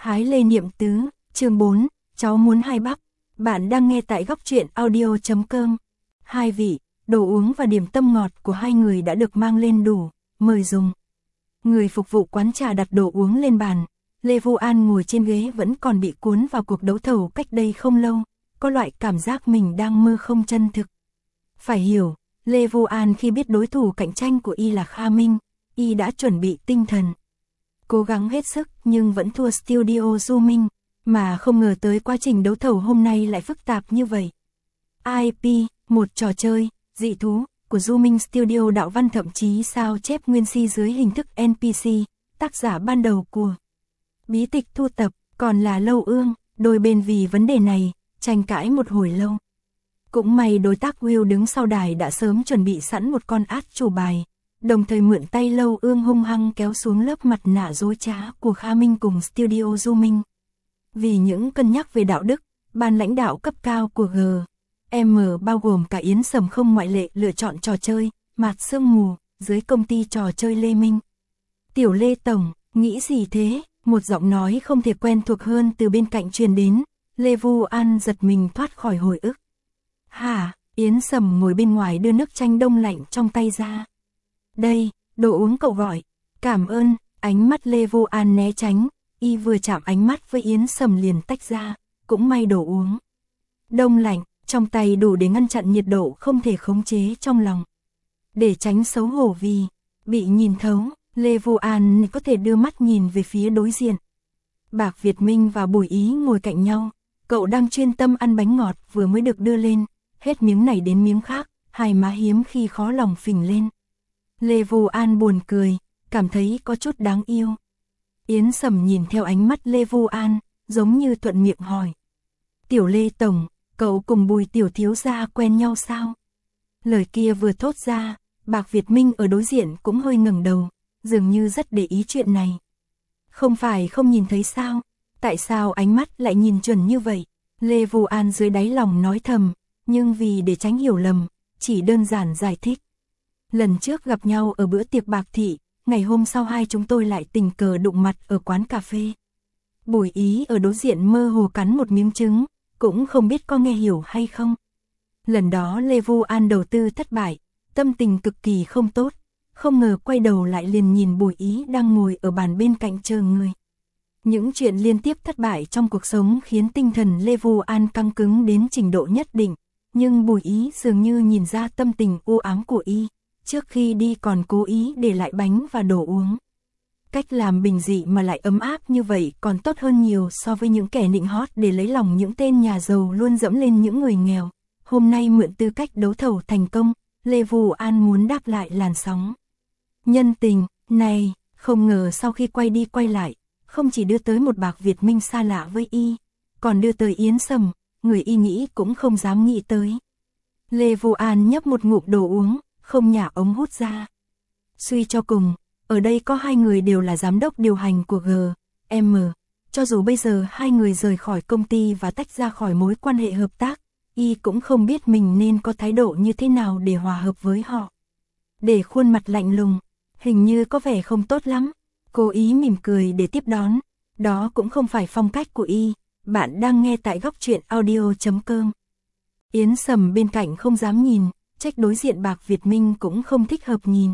Hái lê niệm tứ, chương 4, cháu muốn hai bắp. Bạn đang nghe tại góc truyện audio.com. Hai vị, đồ uống và điểm tâm ngọt của hai người đã được mang lên đủ, mời dùng. Người phục vụ quán trà đặt đồ uống lên bàn. Lê Vu An ngồi trên ghế vẫn còn bị cuốn vào cuộc đấu thầu cách đây không lâu, có loại cảm giác mình đang mơ không chân thực. Phải hiểu, Lê Vu An khi biết đối thủ cạnh tranh của y là Kha Minh, y đã chuẩn bị tinh thần. Cố gắng hết sức nhưng vẫn thua Studio Du Minh, mà không ngờ tới quá trình đấu thầu hôm nay lại phức tạp như vậy. IP, một trò chơi, dị thú, của Du Minh Studio đạo văn thậm chí sao chép nguyên si dưới hình thức NPC, tác giả ban đầu của bí tịch thu tập, còn là Lâu Ương, đôi bên vì vấn đề này, tranh cãi một hồi lâu. Cũng may đối tác Will đứng sau đài đã sớm chuẩn bị sẵn một con át chủ bài, đồng thời mượn tay Lâu Ương hung hăng kéo xuống lớp mặt nạ dối trá của Kha Minh cùng Studio Du Minh. Vì những cân nhắc về đạo đức, ban lãnh đạo cấp cao của GM bao gồm cả Yến Sầm không ngoại lệ lựa chọn trò chơi Mạt Sương Mù dưới công ty trò chơi Lê Minh. Tiểu Lê Tổng, nghĩ gì thế? Một giọng nói không thể quen thuộc hơn từ bên cạnh truyền đến, Lê Vu An giật mình thoát khỏi hồi ức. Hả? Yến Sầm ngồi bên ngoài đưa nước chanh đông lạnh trong tay ra. Đây, đồ uống cậu gọi. Cảm ơn. Ánh mắt Lê Vu An né tránh, y vừa chạm ánh mắt với Yến Sầm liền tách ra, cũng may đồ uống đông lạnh, trong tay đủ để ngăn chặn nhiệt độ không thể khống chế trong lòng. Để tránh xấu hổ vì bị nhìn thấu, Lê Vu An có thể đưa mắt nhìn về phía đối diện. Bạc Việt Minh và Bùi Ý ngồi cạnh nhau, cậu đang chuyên tâm ăn bánh ngọt vừa mới được đưa lên, hết miếng này đến miếng khác, hai má hiếm khi khó lòng phình lên. Lê Vu An buồn cười, cảm thấy có chút đáng yêu. Yến Sầm nhìn theo ánh mắt Lê Vu An, giống như thuận miệng hỏi. Tiểu Lê Tổng, cậu cùng Bùi Tiểu Thiếu gia quen nhau sao? Lời kia vừa thốt ra, Bạc Việt Minh ở đối diện cũng hơi ngẩng đầu, dường như rất để ý chuyện này. Không phải không nhìn thấy sao? Tại sao ánh mắt lại nhìn chuẩn như vậy? Lê Vu An dưới đáy lòng nói thầm, nhưng vì để tránh hiểu lầm, chỉ đơn giản giải thích. Lần trước gặp nhau ở bữa tiệc bạc thị, ngày hôm sau hai chúng tôi lại tình cờ đụng mặt ở quán cà phê. Bùi Ý ở đối diện mơ hồ cắn một miếng trứng, cũng không biết có nghe hiểu hay không. Lần đó Lê Vu An đầu tư thất bại, tâm tình cực kỳ không tốt, không ngờ quay đầu lại liền nhìn Bùi Ý đang ngồi ở bàn bên cạnh chờ người. Những chuyện liên tiếp thất bại trong cuộc sống khiến tinh thần Lê Vu An căng cứng đến trình độ nhất định, nhưng Bùi Ý dường như nhìn ra tâm tình u ám của y. Trước khi đi còn cố ý để lại bánh và đồ uống. Cách làm bình dị mà lại ấm áp như vậy còn tốt hơn nhiều so với những kẻ nịnh hót để lấy lòng những tên nhà giàu luôn dẫm lên những người nghèo. Hôm nay mượn tư cách đấu thầu thành công, Lê Vu An muốn đáp lại làn sóng nhân tình này, không ngờ sau khi quay đi quay lại, không chỉ đưa tới một Bạc Việt Minh xa lạ với y, còn đưa tới Yến Sầm, người y nghĩ cũng không dám nghĩ tới. Lê Vu An nhấp một ngụm đồ uống, không nhả ống hút ra. Suy cho cùng, ở đây có hai người đều là giám đốc điều hành của GM, cho dù bây giờ hai người rời khỏi công ty và tách ra khỏi mối quan hệ hợp tác, y cũng không biết mình nên có thái độ như thế nào để hòa hợp với họ. Để khuôn mặt lạnh lùng, hình như có vẻ không tốt lắm, cố ý mỉm cười để tiếp đón, đó cũng không phải phong cách của y. Bạn đang nghe tại góc truyện audio.com. Yến Sầm bên cạnh không dám nhìn, trách đối diện Bạc Việt Minh cũng không thích hợp nhìn.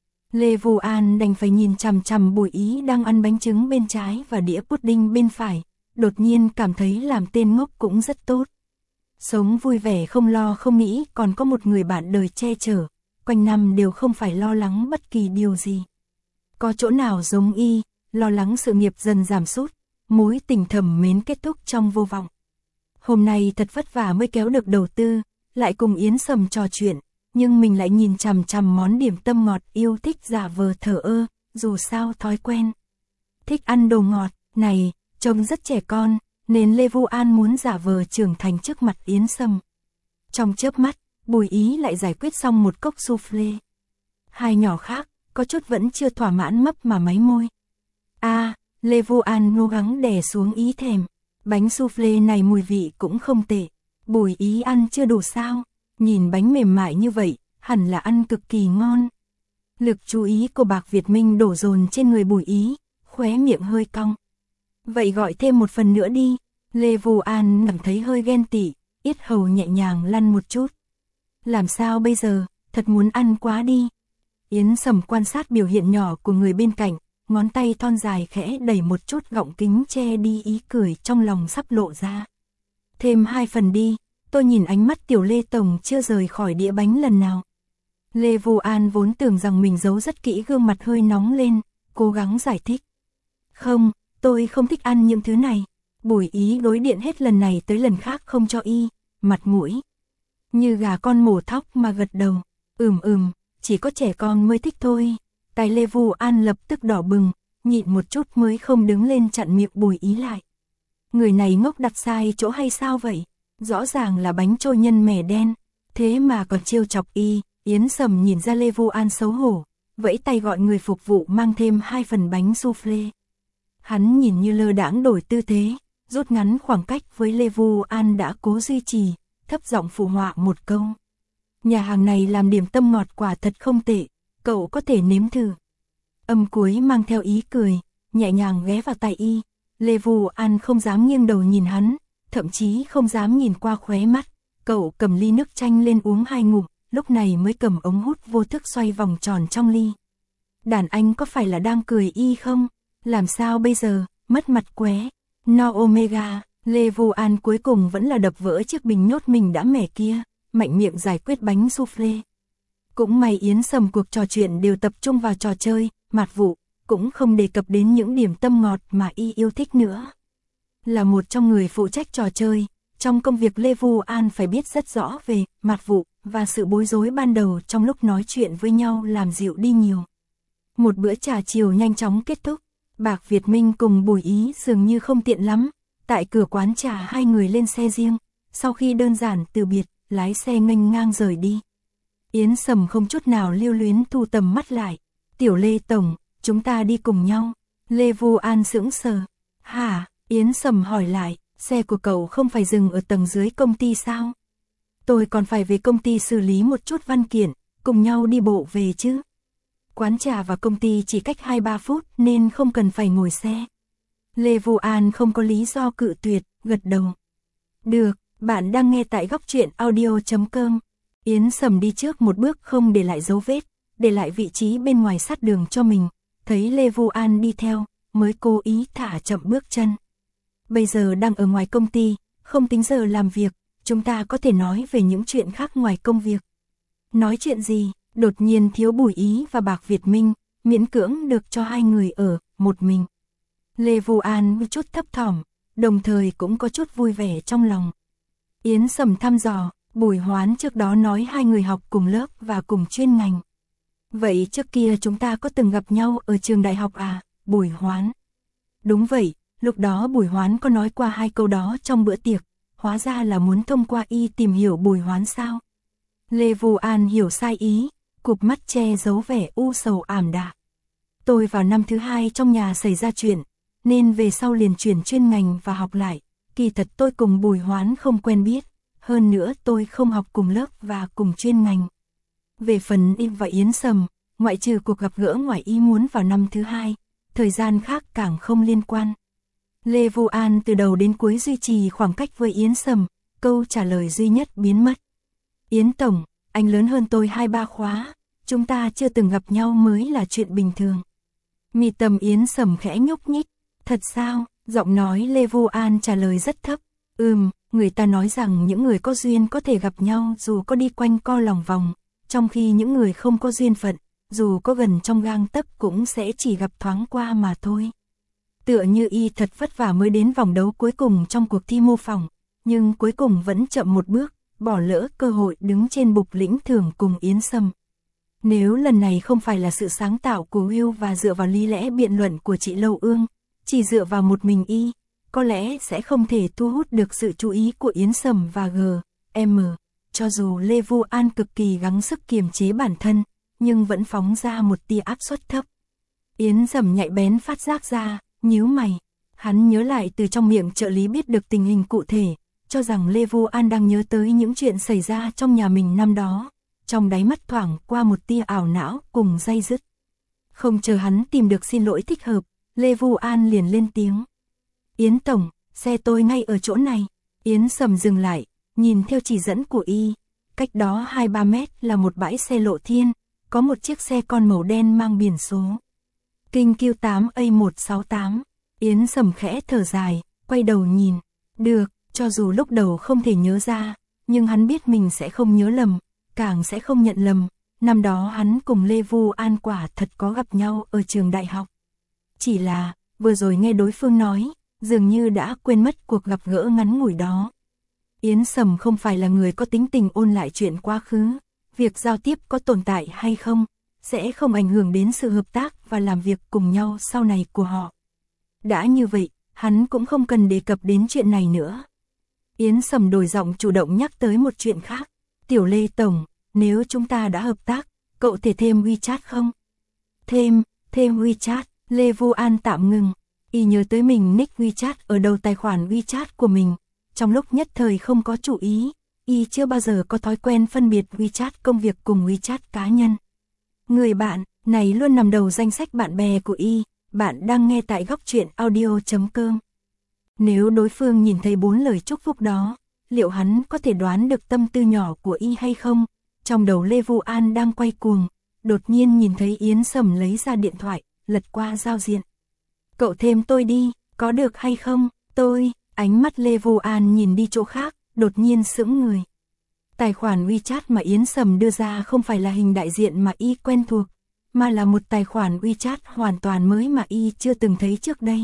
Lê Vu An đành phải nhìn chằm chằm Bùi Ý đang ăn bánh trứng bên trái và đĩa pudding bên phải, đột nhiên cảm thấy làm tên ngốc cũng rất tốt. Sống vui vẻ không lo không nghĩ còn có một người bạn đời che chở, quanh năm đều không phải lo lắng bất kỳ điều gì. Có chỗ nào giống y, lo lắng sự nghiệp dần giảm sút, mối tình thầm mến kết thúc trong vô vọng. Hôm nay thật vất vả mới kéo được đầu tư, lại cùng Yến Sầm trò chuyện, nhưng mình lại nhìn chằm chằm món điểm tâm ngọt yêu thích giả vờ thờ ơ, dù sao thói quen. Thích ăn đồ ngọt, này, trông rất trẻ con, nên Lê Vu An muốn giả vờ trưởng thành trước mặt Yến Sầm. Trong chớp mắt, Bùi Ý lại giải quyết xong một cốc soufflé. Hai nhỏ khác, có chút vẫn chưa thỏa mãn mấp mà máy môi. Lê Vu An cố gắng đè xuống ý thèm. Bánh soufflé này mùi vị cũng không tệ. Bùi Ý ăn chưa đủ sao? Nhìn bánh mềm mại như vậy, hẳn là ăn cực kỳ ngon. Lực chú ý của Bạc Việt Minh đổ dồn trên người Bùi Ý, khóe miệng hơi cong. Vậy gọi thêm một phần nữa đi. Lê Vu An cảm thấy hơi ghen tị, yết hầu nhẹ nhàng lăn một chút. Làm sao bây giờ, thật muốn ăn quá đi. Yến Sầm quan sát biểu hiện nhỏ của người bên cạnh, ngón tay thon dài khẽ đẩy một chút gọng kính che đi ý cười trong lòng sắp lộ ra. Thêm 2 phần đi, tôi nhìn ánh mắt tiểu Lê Tổng chưa rời khỏi đĩa bánh lần nào. Lê Vu An vốn tưởng rằng mình giấu rất kỹ, gương mặt hơi nóng lên, cố gắng giải thích. Không, tôi không thích ăn những thứ này. Bùi Ý đối điện hết lần này tới lần khác không cho y mặt mũi. Như gà con mổ thóc mà gật đầu. Chỉ có trẻ con mới thích thôi. Tai Lê Vu An lập tức đỏ bừng, nhịn một chút mới không đứng lên chặn miệng Bùi Ý lại. Người này ngốc đặt sai chỗ hay sao vậy? Rõ ràng là bánh trôi nhân mẻ đen, thế mà còn trêu chọc y. Yến Sầm nhìn ra Lê Vu An xấu hổ, vẫy tay gọi người phục vụ mang thêm 2 phần bánh soufflé. Hắn nhìn như lơ đãng đổi tư thế, rút ngắn khoảng cách với Lê Vu An đã cố duy trì, thấp giọng phụ họa một câu. Nhà hàng này làm điểm tâm ngọt quả thật không tệ, cậu có thể nếm thử. Âm cuối mang theo ý cười, nhẹ nhàng ghé vào tai y. Lê Vu An không dám nghiêng đầu nhìn hắn, thậm chí không dám nhìn qua khóe mắt. Cậu cầm ly nước chanh lên uống 2 ngụm, lúc này mới cầm ống hút vô thức xoay vòng tròn trong ly. Đàn anh có phải là đang cười y không? Làm sao bây giờ, mất mặt qué. No Omega, Lê Vu An cuối cùng vẫn là đập vỡ chiếc bình nhốt mình đã mẻ kia, mạnh miệng giải quyết bánh soufflé. Cũng may Yến Sầm cuộc trò chuyện đều tập trung vào trò chơi, mạt vụ, cũng không đề cập đến những điểm tâm ngọt mà y yêu thích nữa. Là một trong người phụ trách trò chơi, trong công việc Lê Vu An phải biết rất rõ về mạt vụ và sự bối rối ban đầu trong lúc nói chuyện với nhau làm dịu đi nhiều. Một bữa trà chiều nhanh chóng kết thúc, Bạc Việt Minh cùng Bùi Ý dường như không tiện lắm. Tại cửa quán trà hai người lên xe riêng, sau khi đơn giản từ biệt, lái xe nghênh ngang rời đi. Yến Sầm không chút nào lưu luyến thu tầm mắt lại. Tiểu Lê Tổng, chúng ta đi cùng nhau. Lê Vu An sững sờ. Hả? Yến Sầm hỏi lại, xe của cậu không phải dừng ở tầng dưới công ty sao? Tôi còn phải về công ty xử lý một chút văn kiện, cùng nhau đi bộ về chứ. Quán trà và công ty chỉ cách 2-3 phút nên không cần phải ngồi xe. Lê Vu An không có lý do cự tuyệt, gật đầu. Được, bạn đang nghe tại góc truyện audio.com. Yến Sầm đi trước một bước không để lại dấu vết, để lại vị trí bên ngoài sát đường cho mình. Thấy Lê Vu An đi theo, mới cố ý thả chậm bước chân. Bây giờ đang ở ngoài công ty, không tính giờ làm việc, chúng ta có thể nói về những chuyện khác ngoài công việc. Nói chuyện gì? Đột nhiên thiếu Bùi Ý và Bạc Việt Minh, miễn cưỡng được cho hai người ở một mình. Lê Vu An một chút thấp thỏm, đồng thời cũng có chút vui vẻ trong lòng. Yến Sầm thăm dò, Bùi Hoán trước đó nói hai người học cùng lớp và cùng chuyên ngành. Vậy trước kia chúng ta có từng gặp nhau ở trường đại học à, Bùi Hoán? Đúng vậy, lúc đó Bùi Hoán có nói qua 2 câu đó trong bữa tiệc, hóa ra là muốn thông qua y tìm hiểu Bùi Hoán sao? Lê Vu An hiểu sai ý, cụp mắt che giấu vẻ u sầu ảm đạm. Tôi vào năm thứ 2 trong nhà xảy ra chuyện, nên về sau liền chuyển chuyên ngành và học lại. Kỳ thật tôi cùng Bùi Hoán không quen biết, hơn nữa tôi không học cùng lớp và cùng chuyên ngành. Về phần y và Yến Sầm, ngoại trừ cuộc gặp gỡ ngoài ý muốn vào năm thứ 2, thời gian khác càng không liên quan. Lê Vu An từ đầu đến cuối duy trì khoảng cách với Yến Sầm, câu trả lời duy nhất biến mất. Yến Tổng, anh lớn hơn tôi 2-3 khóa, chúng ta chưa từng gặp nhau mới là chuyện bình thường. Mi tâm Yến Sầm khẽ nhúc nhích, thật sao? Giọng nói Lê Vu An trả lời rất thấp. Người ta nói rằng những người có duyên có thể gặp nhau dù có đi quanh co lòng vòng, trong khi những người không có duyên phận, dù có gần trong gang tấc cũng sẽ chỉ gặp thoáng qua mà thôi. Tựa như y thật vất vả mới đến vòng đấu cuối cùng trong cuộc thi mô phỏng, nhưng cuối cùng vẫn chậm một bước, bỏ lỡ cơ hội đứng trên bục lĩnh thưởng cùng Yến Sầm. Nếu lần này không phải là sự sáng tạo của Will và dựa vào lý lẽ biện luận của chị Lâu Ương, chỉ dựa vào một mình y, có lẽ sẽ không thể thu hút được sự chú ý của Yến Sầm và G.M. Cho dù Lê Vu An cực kỳ gắng sức kiềm chế bản thân, nhưng vẫn phóng ra một tia áp suất thấp. Yến Sầm nhạy bén phát giác ra, nhíu mày. Hắn nhớ lại từ trong miệng trợ lý biết được tình hình cụ thể, cho rằng Lê Vu An đang nhớ tới những chuyện xảy ra trong nhà mình năm đó. Trong đáy mắt thoảng qua một tia ảo não cùng day dứt. Không chờ hắn tìm được xin lỗi thích hợp, Lê Vu An liền lên tiếng. Yến Tổng, xe tôi ngay ở chỗ này. Yến Sầm dừng lại, nhìn theo chỉ dẫn của y. Cách đó 2-3 mét là một bãi xe lộ thiên, có một chiếc xe con màu đen mang biển số Kinh Q8A168. Yến Sầm khẽ thở dài, quay đầu nhìn. Được, cho dù lúc đầu không thể nhớ ra, nhưng hắn biết mình sẽ không nhớ lầm, càng sẽ không nhận lầm. Năm đó hắn cùng Lê Vu An quả thật có gặp nhau ở trường đại học. Chỉ là, vừa rồi nghe đối phương nói, dường như đã quên mất cuộc gặp gỡ ngắn ngủi đó. Yến Sầm không phải là người có tính tình ôn lại chuyện quá khứ, việc giao tiếp có tồn tại hay không, sẽ không ảnh hưởng đến sự hợp tác và làm việc cùng nhau sau này của họ. Đã như vậy, hắn cũng không cần đề cập đến chuyện này nữa. Yến Sầm đổi giọng chủ động nhắc tới một chuyện khác. Tiểu Lê Tổng, nếu chúng ta đã hợp tác, cậu thể thêm WeChat không? Thêm WeChat, Lê Vu An tạm ngừng. Y nhớ tới mình nick WeChat ở đầu tài khoản WeChat của mình. Trong lúc nhất thời không có chú ý, Y chưa bao giờ có thói quen phân biệt WeChat công việc cùng WeChat cá nhân. Người bạn này luôn nằm đầu danh sách bạn bè của Y. Bạn đang nghe tại Góc Truyện Audio.com. Nếu đối phương nhìn thấy 4 lời chúc phúc đó, liệu hắn có thể đoán được tâm tư nhỏ của Y hay không? Trong đầu Lê Vu An đang quay cuồng, đột nhiên nhìn thấy Yến Sầm lấy ra điện thoại, lật qua giao diện. Cậu thêm tôi đi, có được hay không? Tôi, ánh mắt Lê Vu An nhìn đi chỗ khác, đột nhiên sững người. Tài khoản WeChat mà Yến Sầm đưa ra không phải là hình đại diện mà Y quen thuộc, mà là một tài khoản WeChat hoàn toàn mới mà Y chưa từng thấy trước đây.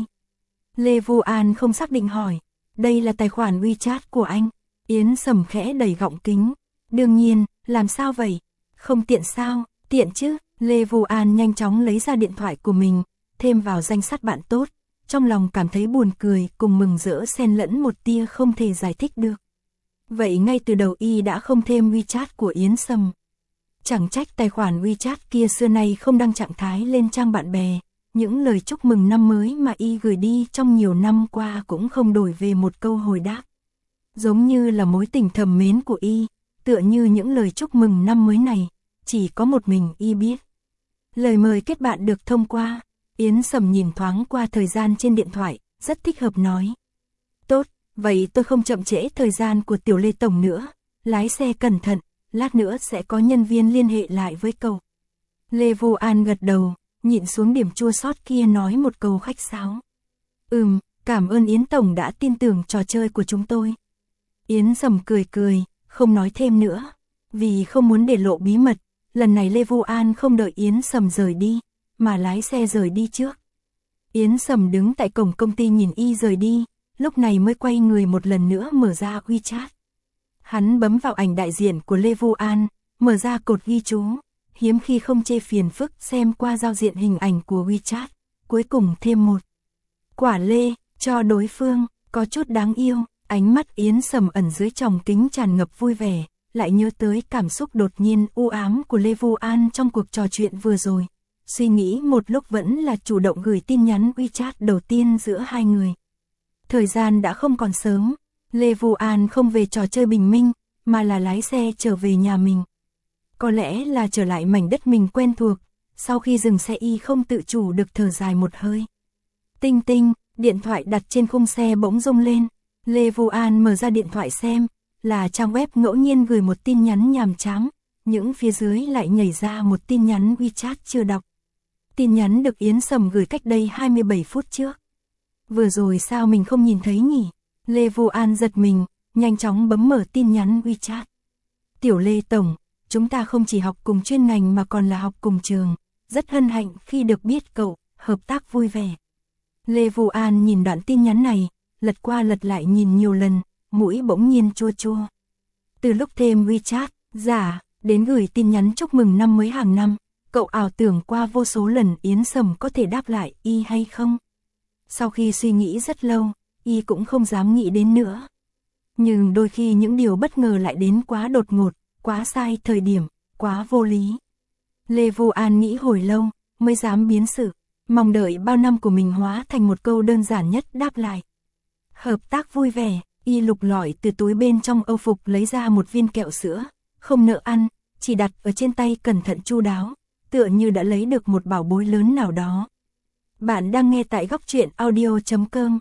Lê Vu An không xác định hỏi, đây là tài khoản WeChat của anh? Yến Sầm khẽ đẩy gọng kính. Đương nhiên, làm sao vậy? Không tiện sao? Tiện chứ? Lê Vu An nhanh chóng lấy ra điện thoại của mình, thêm vào danh sách bạn tốt, trong lòng cảm thấy buồn cười cùng mừng rỡ xen lẫn một tia không thể giải thích được. Vậy ngay từ đầu Y đã không thêm WeChat của Yến Sầm. Chẳng trách tài khoản WeChat kia xưa nay không đăng trạng thái lên trang bạn bè, những lời chúc mừng năm mới mà Y gửi đi trong nhiều năm qua cũng không đổi về một câu hồi đáp. Giống như là mối tình thầm mến của Y, tựa như những lời chúc mừng năm mới này, chỉ có một mình Y biết. Lời mời kết bạn được thông qua. Yến Sầm nhìn thoáng qua thời gian trên điện thoại, rất thích hợp nói. Tốt, vậy tôi không chậm trễ thời gian của Tiểu Lê Tổng nữa, lái xe cẩn thận, lát nữa sẽ có nhân viên liên hệ lại với cậu. Lê Vu An gật đầu, nhịn xuống điểm chua xót kia nói một câu khách sáo. Cảm ơn Yến Tổng đã tin tưởng trò chơi của chúng tôi. Yến Sầm cười, không nói thêm nữa. Vì không muốn để lộ bí mật, lần này Lê Vu An không đợi Yến Sầm rời đi, mà lái xe rời đi trước. Yến Sầm đứng tại cổng công ty nhìn Y rời đi, lúc này mới quay người một lần nữa mở ra WeChat. Hắn bấm vào ảnh đại diện của Lê Vu An, mở ra cột ghi chú, hiếm khi không chê phiền phức xem qua giao diện hình ảnh của WeChat, cuối cùng thêm một quả lê cho đối phương, có chút đáng yêu. Ánh mắt Yến Sầm ẩn dưới tròng kính tràn ngập vui vẻ, lại nhớ tới cảm xúc đột nhiên u ám của Lê Vu An trong cuộc trò chuyện vừa rồi. Suy nghĩ một lúc vẫn là chủ động gửi tin nhắn WeChat đầu tiên giữa hai người. Thời gian đã không còn sớm, Lê Vu An không về trò chơi bình minh, mà là lái xe trở về nhà mình. Có lẽ là trở lại mảnh đất mình quen thuộc, sau khi dừng xe Y không tự chủ được thở dài một hơi. Tinh tinh, điện thoại đặt trên khung xe bỗng rung lên. Lê Vu An mở ra điện thoại xem, là trang web ngẫu nhiên gửi một tin nhắn nhàm chán, những phía dưới lại nhảy ra một tin nhắn WeChat chưa đọc. Tin nhắn được Yến Sầm gửi cách đây 27 phút trước. Vừa rồi sao mình không nhìn thấy nhỉ? Lê Vu An giật mình, nhanh chóng bấm mở tin nhắn WeChat. Tiểu Lê Tổng, chúng ta không chỉ học cùng chuyên ngành mà còn là học cùng trường, rất hân hạnh khi được biết cậu, hợp tác vui vẻ. Lê Vu An nhìn đoạn tin nhắn này, lật qua lật lại nhìn nhiều lần, mũi bỗng nhiên chua chua. Từ lúc thêm WeChat, giả, đến gửi tin nhắn chúc mừng năm mới hàng năm, cậu ảo tưởng qua vô số lần Yến Sầm có thể đáp lại Y hay không. Sau khi suy nghĩ rất lâu, Y cũng không dám nghĩ đến nữa. Nhưng đôi khi những điều bất ngờ lại đến quá đột ngột, quá sai thời điểm, quá vô lý. Lê Vu An nghĩ hồi lâu, mới dám biến sự, mong đợi bao năm của mình hóa thành một câu đơn giản nhất đáp lại. Hợp tác vui vẻ. Y lục lọi từ túi bên trong âu phục lấy ra một viên kẹo sữa, không nỡ ăn, chỉ đặt ở trên tay cẩn thận chu đáo, tựa như đã lấy được một bảo bối lớn nào đó. Bạn đang nghe tại Góc Truyện Audio.com.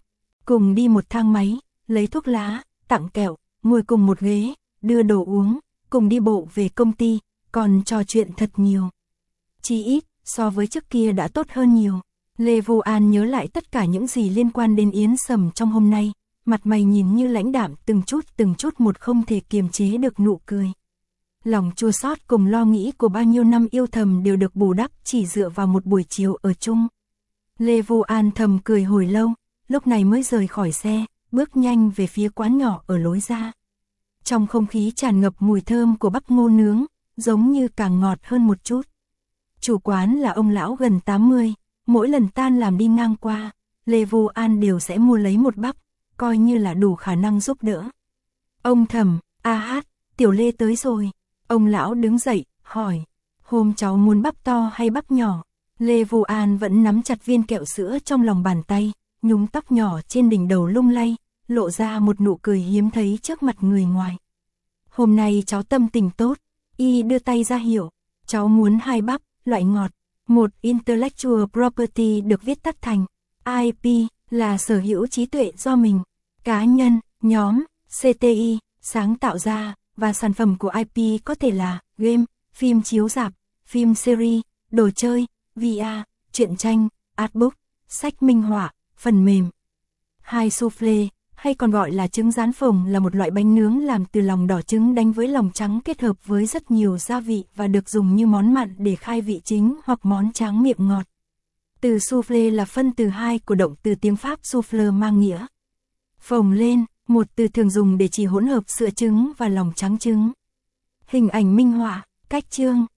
cùng đi một thang máy, lấy thuốc lá, tặng kẹo, ngồi cùng một ghế, đưa đồ uống, cùng đi bộ về công ty, còn trò chuyện thật nhiều. Chỉ ít, so với trước kia đã tốt hơn nhiều. Lê Vô An nhớ lại tất cả những gì liên quan đến Yến Sầm trong hôm nay, mặt mày nhìn như lãnh đạm từng chút một không thể kiềm chế được nụ cười. Lòng chua xót cùng lo nghĩ của bao nhiêu năm yêu thầm đều được bù đắp chỉ dựa vào một buổi chiều ở chung. Lê Vô An thầm cười hồi lâu, lúc này mới rời khỏi xe, bước nhanh về phía quán nhỏ ở lối ra. Trong không khí tràn ngập mùi thơm của bắp ngô nướng, giống như càng ngọt hơn một chút. Chủ quán là ông lão gần 80, mỗi lần tan làm đi ngang qua, Lê Vô An đều sẽ mua lấy một bắp, coi như là đủ khả năng giúp đỡ. Ông Thẩm, Tiểu Lê tới rồi. Ông lão đứng dậy, hỏi, hôm cháu muốn bắp to hay bắp nhỏ? Lê Vô An vẫn nắm chặt viên kẹo sữa trong lòng bàn tay, nhúng tóc nhỏ trên đỉnh đầu lung lay, lộ ra một nụ cười hiếm thấy trước mặt người ngoài. Hôm nay cháu tâm tình tốt, y đưa tay ra hiệu, cháu muốn 2 bắp, loại ngọt. Một Intellectual Property được viết tắt thành IP, là sở hữu trí tuệ do mình, cá nhân, nhóm, CTI, sáng tạo ra, và sản phẩm của IP có thể là game, phim chiếu rạp, phim series, đồ chơi, VR, truyện tranh, artbook, sách minh họa, phần mềm. 2 soufflé, hay còn gọi là trứng rán phồng, là một loại bánh nướng làm từ lòng đỏ trứng đánh với lòng trắng kết hợp với rất nhiều gia vị và được dùng như món mặn để khai vị chính hoặc món tráng miệng ngọt. Từ soufflé là phân từ 2 của động từ tiếng Pháp souffle mang nghĩa phồng lên, một từ thường dùng để chỉ hỗn hợp sữa trứng và lòng trắng trứng. Hình ảnh minh họa, cách chương.